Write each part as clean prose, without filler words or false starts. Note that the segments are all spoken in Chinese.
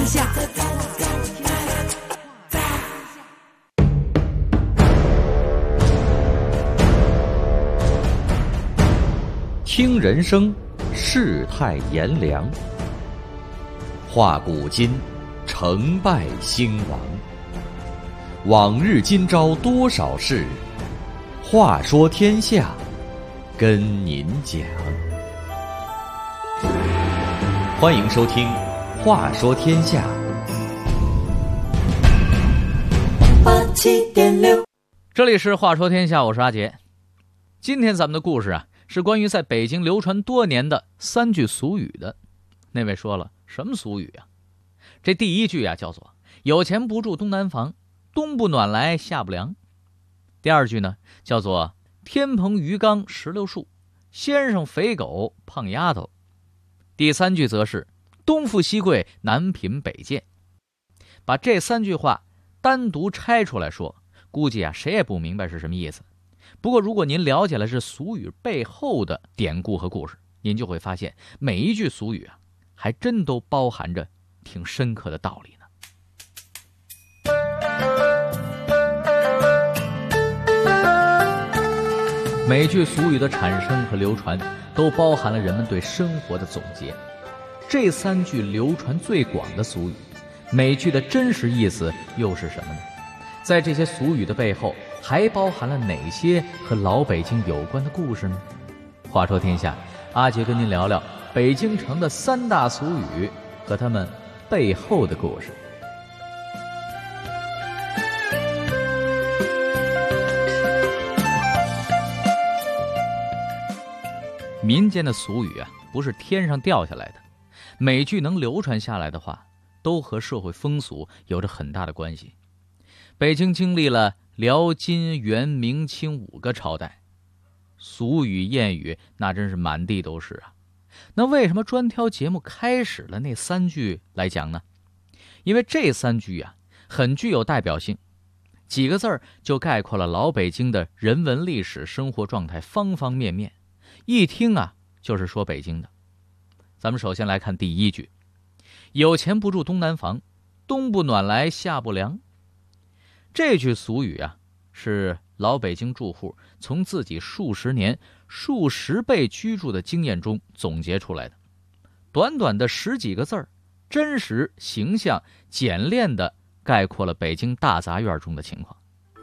下。 听人生，世态炎凉；话古今，成败兴亡。往日今朝多少事，话说天下，跟您讲。欢迎收听《话说天下》。 87.6， 这里是《话说天下》，我是阿杰。今天咱们的故事啊，是关于在北京流传多年的3句俗语的。那位说了，什么俗语啊？这第一句啊叫做有钱不住东南房，冬不暖来夏不凉。第二句呢叫做天棚鱼缸石榴树，先生肥狗胖丫头。第三句则是东富西贵南贫北贱。把这3句话单独拆出来说，估计啊谁也不明白是什么意思。不过如果您了解了这俗语背后的典故和故事，您就会发现每一句俗语啊还真都包含着挺深刻的道理呢。每句俗语的产生和流传都包含了人们对生活的总结。这3句流传最广的俗语，每句的真实意思又是什么呢？在这些俗语的背后还包含了哪些和老北京有关的故事呢？话说天下，阿杰跟您聊聊北京城的3大俗语和他们背后的故事。民间的俗语啊，不是天上掉下来的，每句能流传下来的话，都和社会风俗有着很大的关系。北京经历了辽金元明清5个朝代，俗语谚语那真是满地都是啊。那为什么专挑节目开始了那3句来讲呢？因为这3句啊很具有代表性，几个字儿就概括了老北京的人文历史生活状态方方面面，一听啊就是说北京的。咱们首先来看第一句，有钱不住东南房，冬不暖来夏不凉。这句俗语啊，是老北京住户从自己数十年、数十辈居住的经验中总结出来的。短短的10几个字儿，真实、形象、简练地概括了北京大杂院中的情况。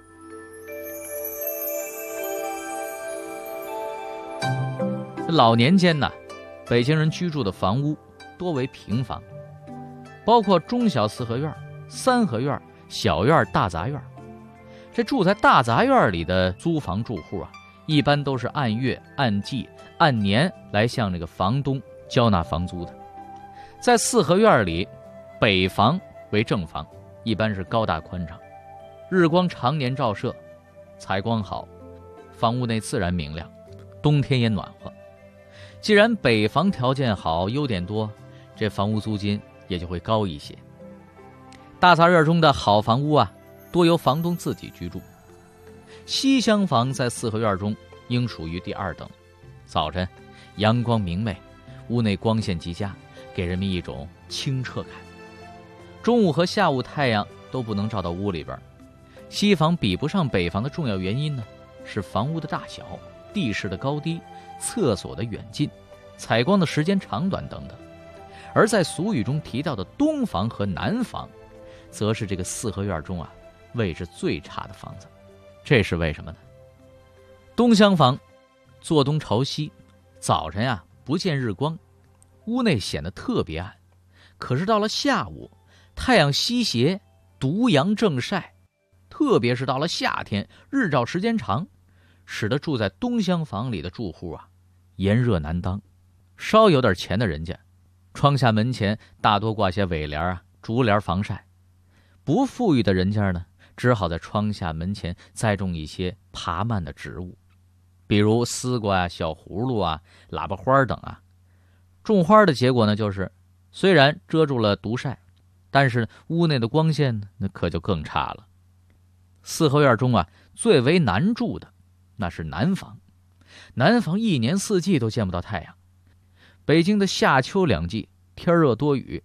老年间呢，北京人居住的房屋多为平房，包括中小4合院、3合院、小院、大杂院。这住在大杂院里的租房住户啊，一般都是按月、按季、按年来向这个房东交纳房租的。在4合院里，北房为正房，一般是高大宽敞，日光常年照射，采光好，房屋内自然明亮，冬天也暖和。既然北房条件好，优点多，这房屋租金也就会高一些。大杂院中的好房屋啊，多由房东自己居住。西厢房在4合院中应属于第2等。早晨阳光明媚，屋内光线极佳，给人们一种清澈感。中午和下午太阳都不能照到屋里边。西房比不上北房的重要原因呢，是房屋的大小、地势的高低、厕所的远近、采光的时间长短等等。而在俗语中提到的东房和南房，则是这个4合院中啊位置最差的房子。这是为什么呢？东厢房坐东朝西，早晨啊不见日光，屋内显得特别暗。可是到了下午，太阳西斜，独阳正晒，特别是到了夏天，日照时间长，使得住在东厢房里的住户啊炎热难当。稍有点钱的人家，窗下门前大多挂些尾帘啊、竹帘防晒。不富裕的人家呢，只好在窗下门前栽种一些爬蔓的植物，比如丝瓜啊、小葫芦啊、喇叭花等啊。种花的结果呢，就是虽然遮住了毒晒，但是屋内的光线呢，那可就更差了。4合院中啊，最为难住的那是南房。南房一年4季都见不到太阳。北京的夏秋2季天热多雨，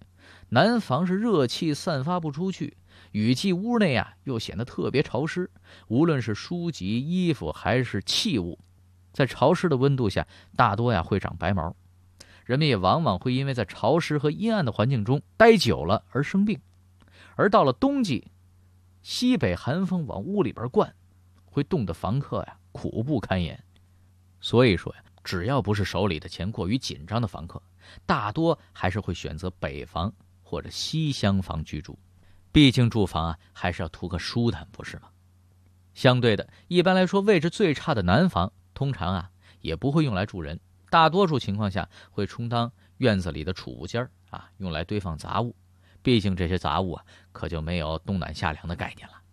南房是热气散发不出去，雨季屋内啊又显得特别潮湿，无论是书籍、衣服还是器物，在潮湿的温度下大多呀会长白毛。人们也往往会因为在潮湿和阴暗的环境中待久了而生病。而到了冬季，西北寒风往屋里边灌，会冻得房客呀苦不堪言。所以说呀，只要不是手里的钱过于紧张的房客，大多还是会选择北房或者西厢房居住。毕竟住房啊还是要图个舒坦，不是吗？相对的，一般来说位置最差的南房通常啊也不会用来住人，大多数情况下会充当院子里的储物间啊，用来堆放杂物。毕竟这些杂物啊可就没有冬暖夏凉的概念了。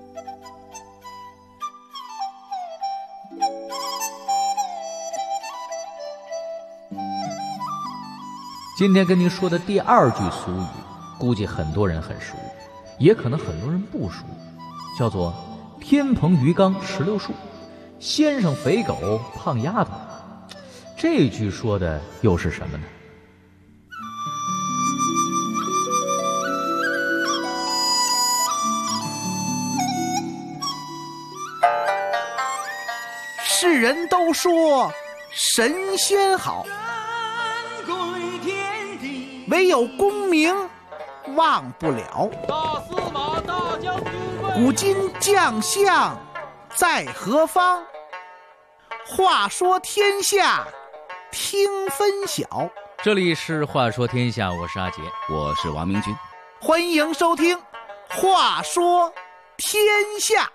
今天跟您说的第二句俗语，估计很多人很熟，也可能很多人不熟，叫做天棚鱼缸石榴树，先生肥狗胖丫头。这句说的又是什么呢？ 世人都说神仙好，唯有功名忘不了。 大司马大将军古今将相在何方？话说天下听分晓。 这里是话说天下，我是阿杰， 我是王明君， 欢迎收听话说天下。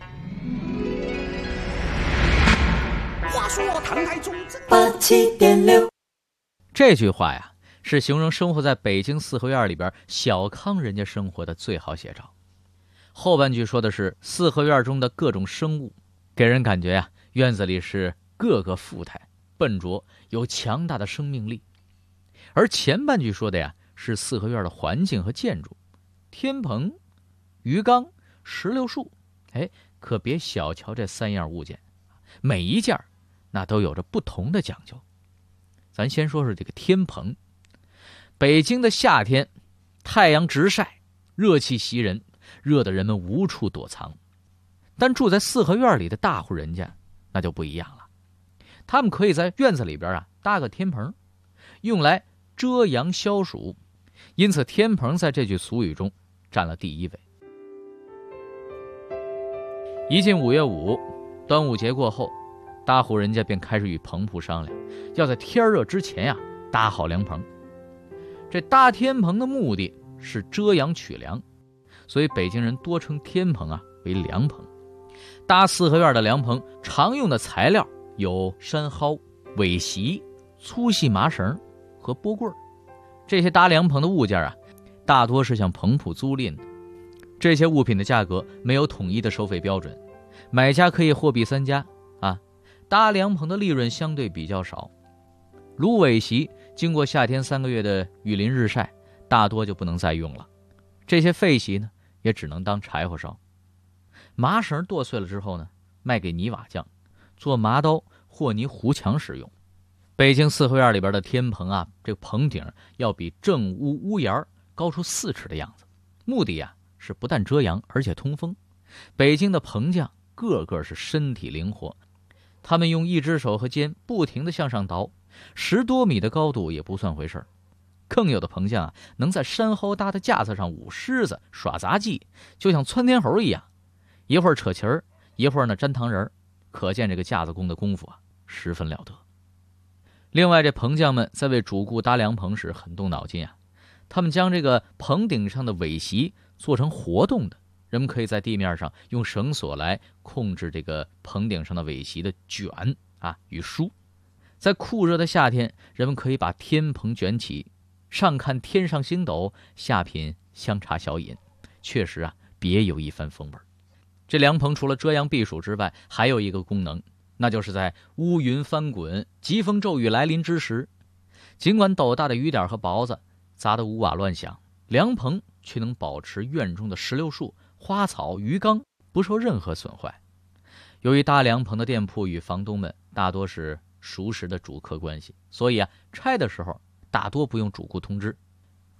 话说唐太宗 87.6， 这句话呀是形容生活在北京四合院里边小康人家生活的最好写照。后半句说的是四合院中的各种生物，给人感觉呀院子里是个个富态笨拙，有强大的生命力。而前半句说的呀是四合院的环境和建筑，天棚、鱼缸、石榴树，可别小瞧这三样物件，每一件那都有着不同的讲究。咱先说说这个天棚。北京的夏天，太阳直晒，热气袭人，热得人们无处躲藏。但住在四合院里的大户人家那就不一样了，他们可以在院子里边搭个天棚，用来遮阳消暑，因此天棚在这句俗语中占了第一位。一进5月5，端午节过后，大户人家便开始与棚铺商量，要在天热之前搭好凉棚。这搭天棚的目的是遮阳取凉，所以北京人多称天棚为凉棚。搭四合院的凉棚常用的材料有山蒿、苇席、粗细麻绳和波棍。这些搭凉棚的物件大多是向棚铺租赁的。这些物品的价格没有统一的收费标准，买家可以货比三家搭凉棚的利润相对比较少。芦苇席经过夏天3个月的雨淋日晒，大多就不能再用了，这些废席呢也只能当柴火烧。麻绳剁碎了之后呢，卖给泥瓦匠做麻刀、和泥糊墙使用。北京四合院里边的天棚这个棚顶要比正屋屋檐高出4尺的样子，目的是不但遮阳而且通风。北京的棚匠个个是身体灵活，他们用一只手和肩不停地向上倒，10多米的高度也不算回事儿。更有的棚匠能在山蒿搭的架子上舞狮子、耍杂技，就像窜天猴一样，一会儿扯旗儿，一会儿呢粘糖人，可见这个架子工的功夫十分了得。另外，这棚匠们在为主顾搭凉棚时很动脑筋他们将这个棚顶上的苇席做成活动的，人们可以在地面上用绳索来控制这个棚顶上的苇席的卷与梳。在酷热的夏天，人们可以把天棚卷起，上看天上星斗，下品香茶小饮，确实别有一番风味。这凉棚除了遮阳避暑之外，还有一个功能，那就是在乌云翻滚、疾风骤雨来临之时，尽管斗大的雨点和雹子砸得屋瓦乱响，凉棚却能保持院中的石榴树、花草、鱼缸不受任何损坏。由于搭凉棚的店铺与房东们大多是熟识的主客关系，所以拆的时候大多不用主顾通知。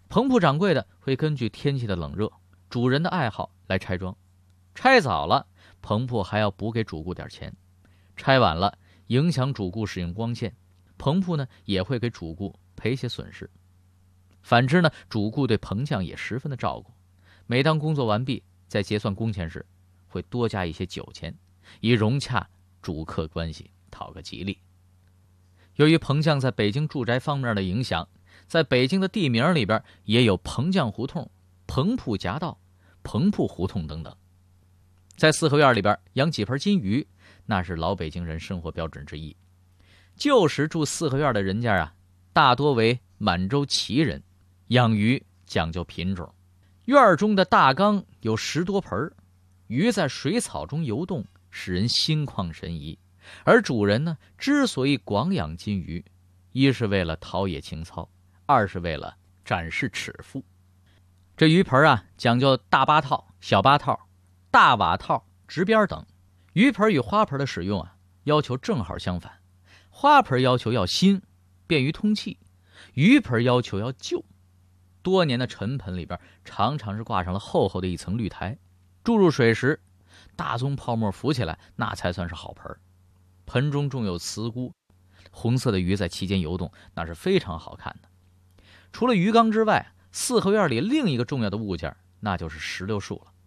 棚铺掌柜的会根据天气的冷热、主人的爱好来拆装，拆早了，棚铺还要补给主顾点钱；拆晚了，影响主顾使用光线，棚铺呢也会给主顾赔些损失。反之呢，主顾对棚匠也十分的照顾，每当工作完毕，在结算工钱时，会多加一些酒钱，以融洽主客关系，讨个吉利。由于棚匠在北京住宅方面的影响，在北京的地名里边也有棚匠胡同、棚铺夹道、棚铺胡同等等。在四合院里边养几盆金鱼，那是老北京人生活标准之一。旧时住四合院的人家啊，大多为满洲旗人，养鱼讲究品种。院中的大缸有10多盆，鱼在水草中游动，使人心旷神怡。而主人呢，之所以广养金鱼，一是为了陶冶情操，二是为了展示尺幅。这鱼盆啊，讲究大八套、小八套、大瓦套、直边等。鱼盆与花盆的使用啊，要求正好相反。花盆要求要新，便于通气；鱼盆要求要旧。多年的陈盆里边，常常是挂上了厚厚的一层绿苔。注入水时，大宗泡沫浮起来，那才算是好盆。盆中种有雌菇，红色的鱼在其间游动，那是非常好看的。除了鱼缸之外，四合院里另一个重要的物件，那就是石榴树了。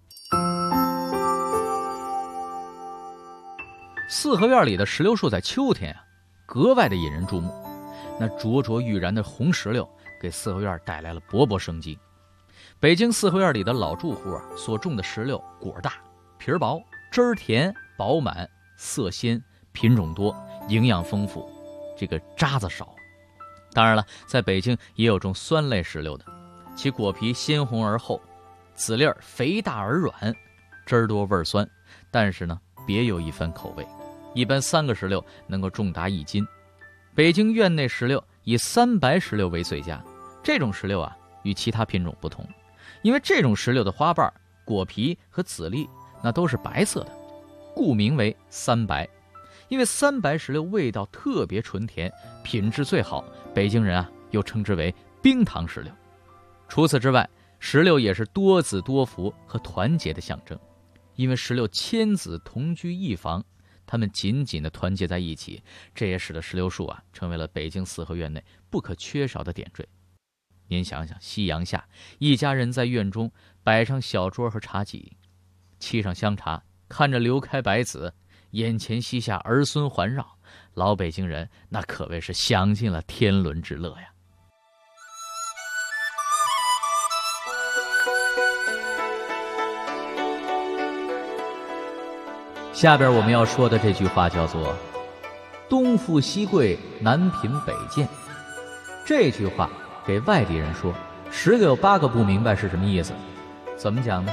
四合院里的石榴树在秋天啊，格外的引人注目。那灼灼欲燃的红石榴给四合院带来了勃勃生机。北京四合院里的老住户啊，所种的石榴果大、皮儿薄、汁儿甜、饱满、色鲜，品种多，营养丰富，这个渣子少。当然了，在北京也有种酸类石榴的，其果皮鲜红而厚，籽粒肥大而软，汁儿多味儿酸，但是呢，别有一番口味。一般3个石榴能够重达1斤。北京院内石榴以3白石榴为最佳，这种石榴啊，与其他品种不同，因为这种石榴的花瓣、果皮和籽粒那都是白色的，故名为3白。因为3白石榴味道特别纯甜，品质最好，北京人啊又称之为冰糖石榴。除此之外，石榴也是多子多福和团结的象征，因为石榴千子同居一房，它们紧紧地团结在一起，这也使得石榴树啊成为了北京四合院内不可缺少的点缀。您想想，夕阳下，一家人在院中摆上小桌和茶几，沏上香茶，看着流开白子，眼前膝下儿孙环绕，老北京人那可谓是享尽了天伦之乐呀。下边我们要说的这句话叫做东富西贵，南贫北贱。这句话给外地人说，10个有8个不明白是什么意思。怎么讲呢？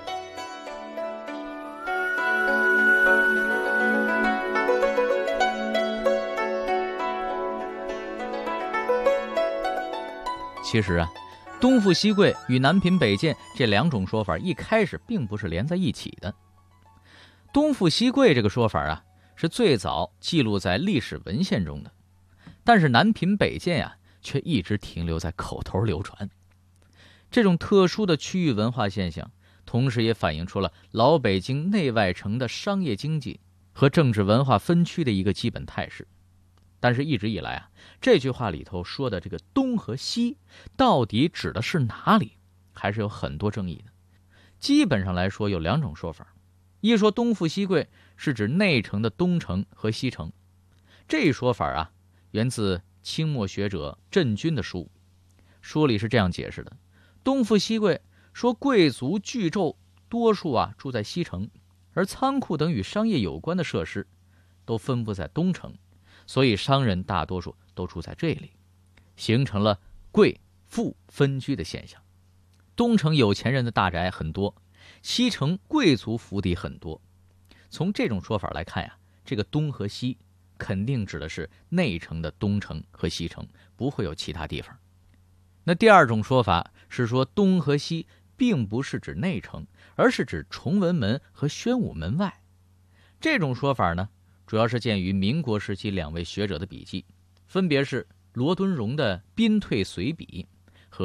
其实啊，东富西贵与南贫北贱这2种说法一开始并不是连在一起的。东富西贵这个说法啊，是最早记录在历史文献中的，但是南贫北贱啊，却一直停留在口头流传。这种特殊的区域文化现象，同时也反映出了老北京内外城的商业经济和政治文化分区的一个基本态势。但是一直以来啊，这句话里头说的这个东和西到底指的是哪里，还是有很多争议的。基本上来说有2种说法，一说东富西贵是指内城的东城和西城，这一说法啊，源自清末学者镇军的书里是这样解释的：东富西贵说贵族巨胄多数啊住在西城，而仓库等与商业有关的设施都分布在东城，所以商人大多数都住在这里，形成了贵富分居的现象。东城有钱人的大宅很多，西城贵族府邸很多。从这种说法来看呀，这个东和西肯定指的是内城的东城和西城，不会有其他地方。那第2种说法是说东和西并不是指内城，而是指崇文门和宣武门外。这种说法呢，主要是见于民国时期2位学者的笔记，分别是罗敦荣的《宾退随笔》和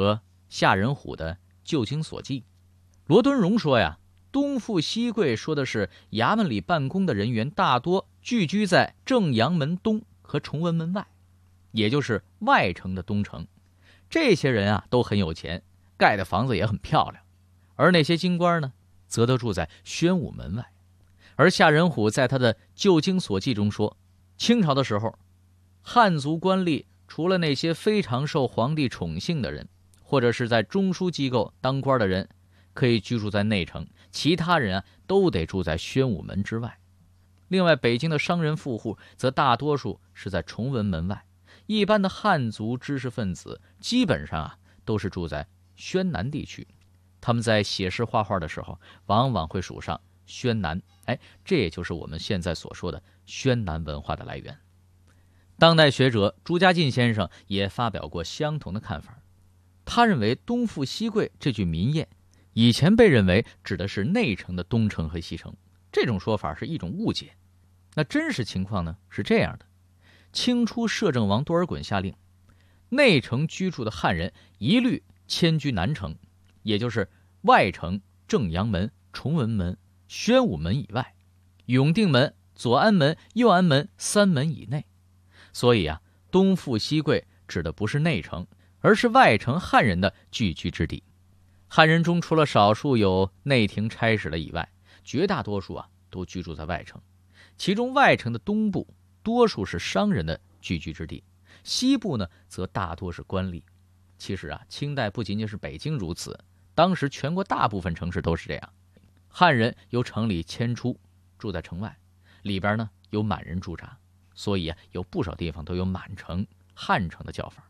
夏仁虎的《旧京所记》。罗敦荣说呀，东富西贵说的是衙门里办公的人员大多聚居在正阳门东和崇文门外，也就是外城的东城。这些人啊都很有钱，盖的房子也很漂亮。而那些京官呢，则都住在宣武门外。而夏仁虎在他的《旧京所记》中说，清朝的时候，汉族官吏除了那些非常受皇帝宠幸的人，或者是在中枢机构当官的人，可以居住在内城，其他人啊都得住在宣武门之外。另外，北京的商人富户则大多数是在崇文门外，一般的汉族知识分子基本上啊都是住在宣南地区。他们在写诗画画的时候，往往会署上宣南，这也就是我们现在所说的宣南文化的来源。当代学者朱家进先生也发表过相同的看法，他认为东富西贵这句民谚以前被认为指的是内城的东城和西城，这种说法是一种误解。那真实情况呢是这样的，清初摄政王多尔衮下令，内城居住的汉人一律迁居南城，也就是外城正阳门、崇文门、宣武门以外，永定门、左安门、右安门3门以内。所以啊，东富西贵指的不是内城，而是外城汉人的聚居之地。汉人中除了少数有内廷差使的以外，绝大多数啊都居住在外城。其中外城的东部多数是商人的聚居之地，西部呢则大多是官吏。其实啊，清代不仅仅是北京如此，当时全国大部分城市都是这样。汉人由城里迁出，住在城外，里边呢有满人驻扎，所以啊，有不少地方都有满城、汉城的叫法。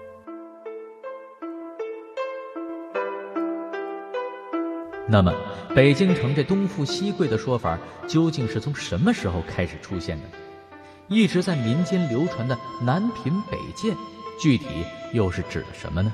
那么，北京城这东富西贵的说法究竟是从什么时候开始出现的？一直在民间流传的南平北建，具体又是指的什么呢？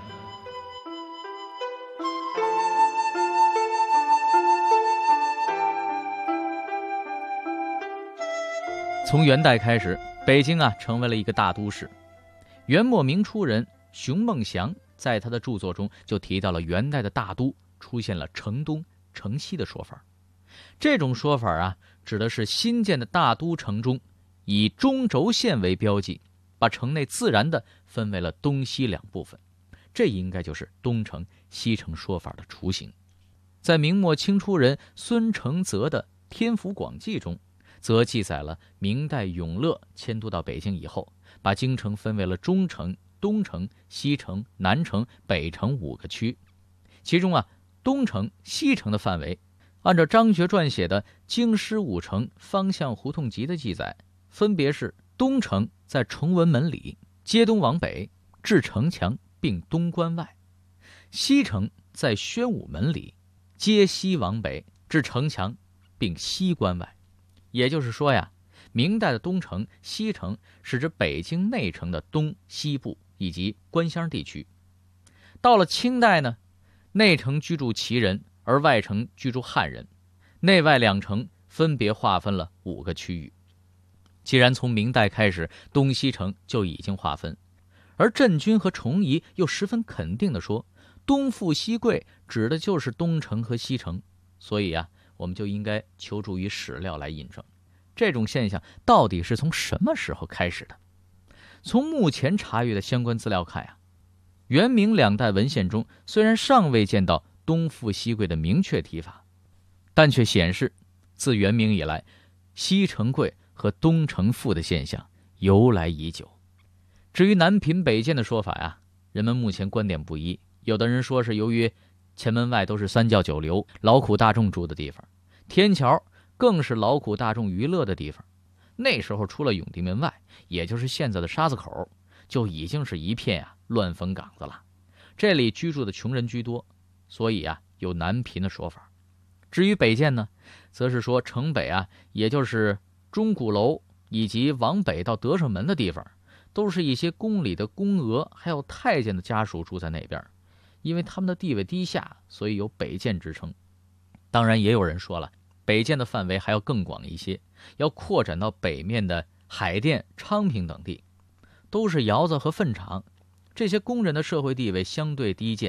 从元代开始，北京啊成为了一个大都市。元末明初人熊梦祥在他的著作中就提到了元代的大都出现了城东城西的说法。这种说法啊，指的是新建的大都城中以中轴线为标记，把城内自然地分为了东西两部分，这应该就是东城西城说法的雏形。在明末清初人孙承泽的《天府广记》中，则记载了明代永乐迁都到北京以后，把京城分为了中城、东城、西城、南城、北城5个区。其中啊，东城、西城的范围，按照张学撰写的《京师5城方向胡同集》的记载，分别是东城在崇文门里，街东往北至城墙并东关外；西城在宣武门里，街西往北至城墙并西关外。也就是说呀，明代的东城、西城是指北京内城的东西部以及官乡地区。到了清代呢，内城居住旗人，而外城居住汉人，内外两城分别划分了5个区域。既然从明代开始，东西城就已经划分，而镇军和崇仪又十分肯定地说，东富西贵指的就是东城和西城，所以啊，我们就应该求助于史料来印证这种现象到底是从什么时候开始的。从目前查阅的相关资料看呀，元明2代文献中虽然尚未见到东富西贵的明确提法，但却显示自元明以来，西城贵和东城富的现象由来已久。至于南平北建的说法呀，人们目前观点不一，有的人说是由于前门外都是3教9流，劳苦大众住的地方，天桥更是劳苦大众娱乐的地方。那时候除了永定门外，也就是现在的沙子口，就已经是一片乱坟岗子了。这里居住的穷人居多，所以有南贫的说法。至于北建呢，则是说城北也就是钟鼓楼以及往北到德胜门的地方，都是一些宫里的宫娥还有太监的家属住在那边，因为他们的地位低下，所以有北建之称。当然也有人说了，北建的范围还要更广一些，要扩展到北面的海淀、昌平等地，都是窑子和粪场，这些工人的社会地位相对低贱，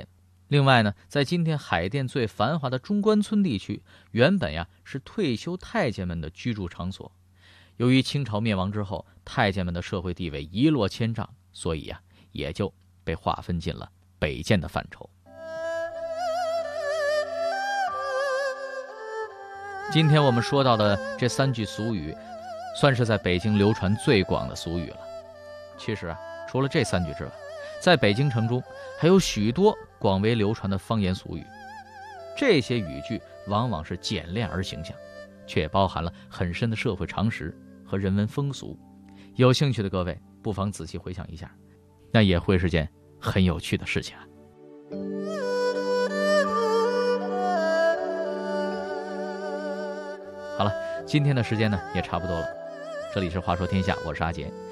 另外呢，在今天海淀最繁华的中关村地区，原本是退休太监们的居住场所。由于清朝灭亡之后，太监们的社会地位一落千丈，所以也就被划分进了北监的范畴。今天我们说到的这3句俗语，算是在北京流传最广的俗语了。其实除了这3句之外，在北京城中还有许多广为流传的方言俗语。这些语句往往是简练而形象，却包含了很深的社会常识和人文风俗。有兴趣的各位不妨仔细回想一下，那也会是件很有趣的事情。好了，今天的时间呢也差不多了。这里是话说天下，我是阿杰。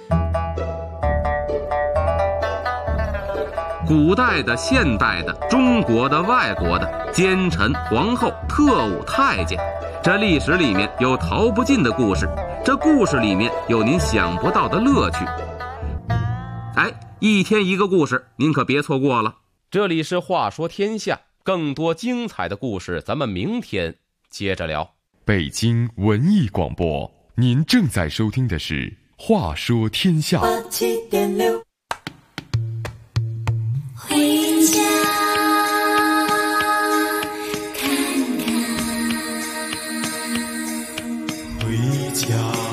古代的、现代的、中国的、外国的，奸臣、皇后、特务、太监，这历史里面有逃不尽的故事，这故事里面有您想不到的乐趣。一天一个故事，您可别错过了。这里是话说天下，更多精彩的故事咱们明天接着聊。 北京文艺广播，您正在收听的是话说天下。 87.6回家看看，回家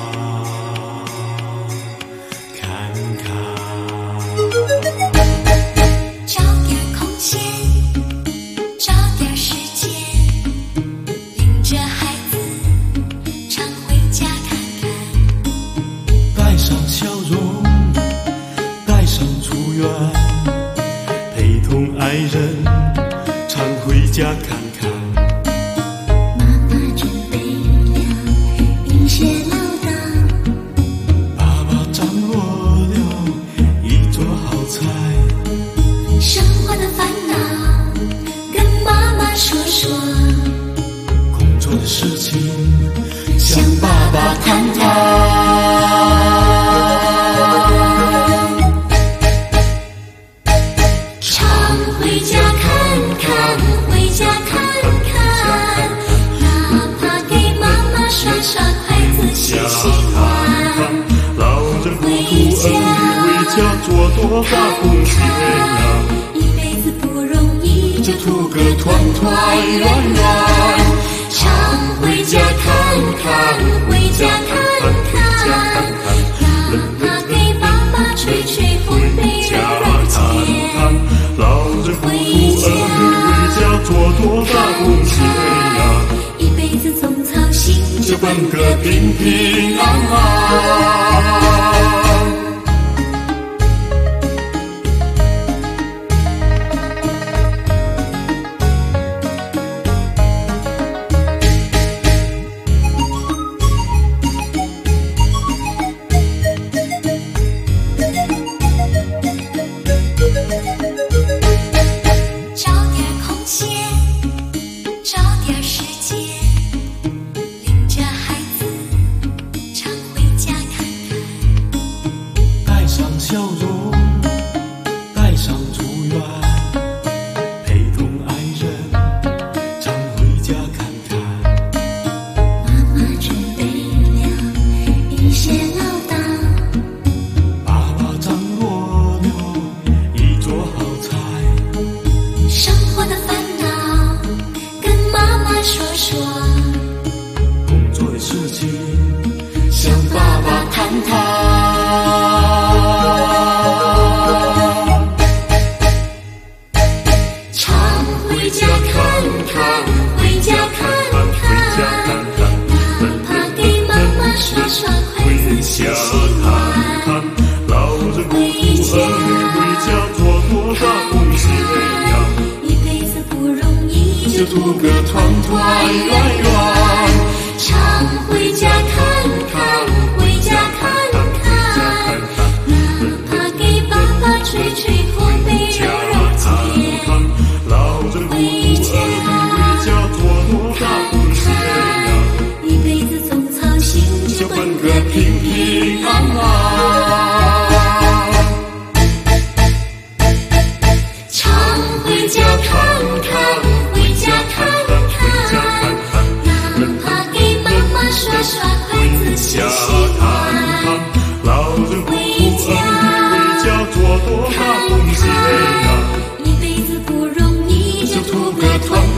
看看，找点空闲，找点时间，领着孩子常回家看看，带上笑容，带上祝愿，陪同爱人常回家看看。妈妈准备了一些唠叨，爸爸掌握了一桌好菜。生活的烦恼跟妈妈说说，工作的事情向爸爸谈谈。回家看看，回家看看，哪怕给妈妈刷刷筷子洗洗碗。老人不图儿女为家做多大贡献呀，一辈子不容易，就图个团团圆圆。常回家看看，回家看看，哪怕给爸爸吹吹烘焙肉甜。老人不图儿女为家做多大贡献呀，一辈子总操心，就奔个平平安安。图个团团圆圆，常回家看看，回家看看，哪怕给爸爸吹吹烘焙肉肉甜。老人不图儿女为家做多大贡献呀，一辈子总操心，就奔个平平安安。常回家看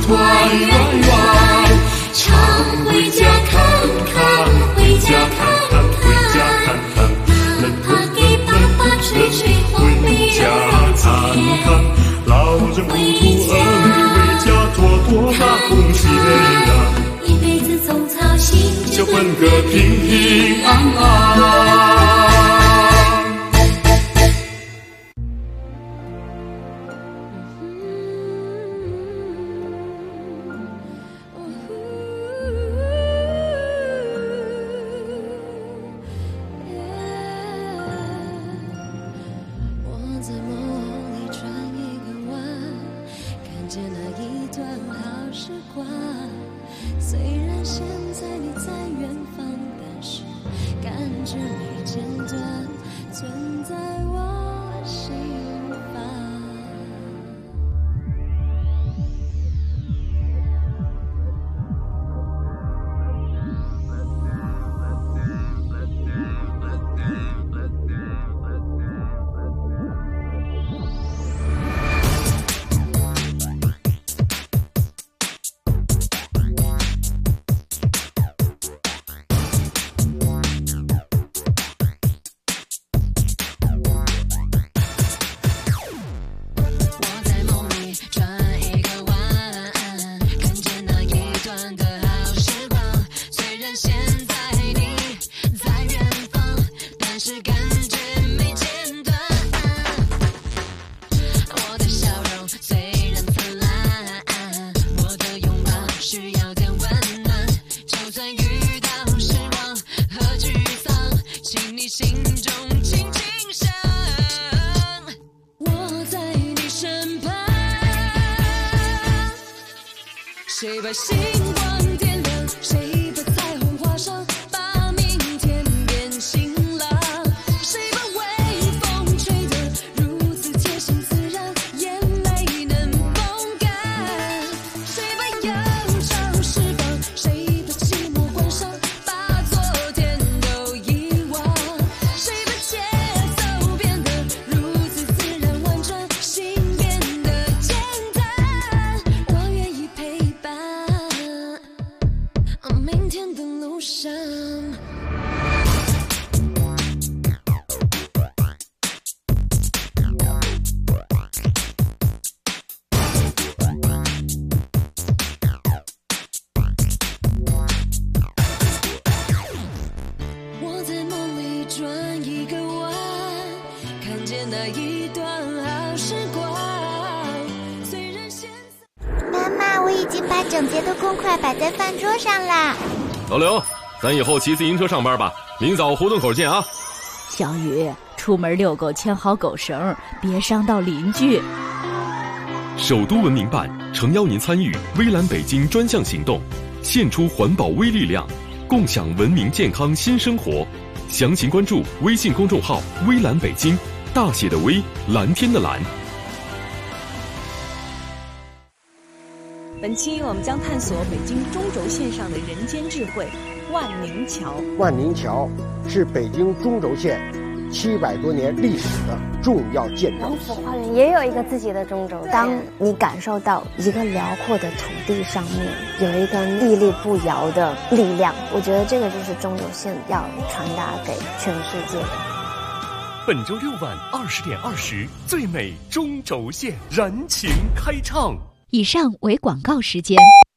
团圆圆。常回家看看，回家看看，回家看看，妈妈给爸爸吹吹红梅家看看，老人糊涂儿女为家多多那贡献呀，一辈子总操心，就混个平平安安。 虽然现在你在远方，但是感觉没间断，存在我心房。谁把星光点亮，谁把彩虹画上，把明天变晴朗。谁把微风吹得如此贴心自然，眼泪能风干。谁把忧伤释放，谁把寂寞关上，把昨天都遗忘。谁把节奏变得如此自然婉转，心变得简单。我愿意陪伴明天的路上。我在梦里转一个弯，看见那一段好时光。虽然现在妈妈，我已经把整洁的公筷摆在饭桌上啦。 老刘，咱以后骑自行车上班吧，明早胡同口见啊。 小雨，出门遛狗牵好狗绳，别伤到邻居。 首都文明办诚邀您参与微蓝北京专项行动，献出环保微力量，共享文明健康新生活。详情关注微信公众号微蓝北京，大写的微，蓝天的蓝。 本期我们将探索北京中轴线上的人间智慧——万宁桥。 万宁桥是北京中轴线700多年历史的重要建筑。 龙府花园也有一个自己的中轴线。当你感受到一个辽阔的土地上面有一个屹立不摇的力量，我觉得这个就是中轴线要传达给全世界的。 本周6晚20点20，最美中轴线燃情开唱。 以上为广告时间。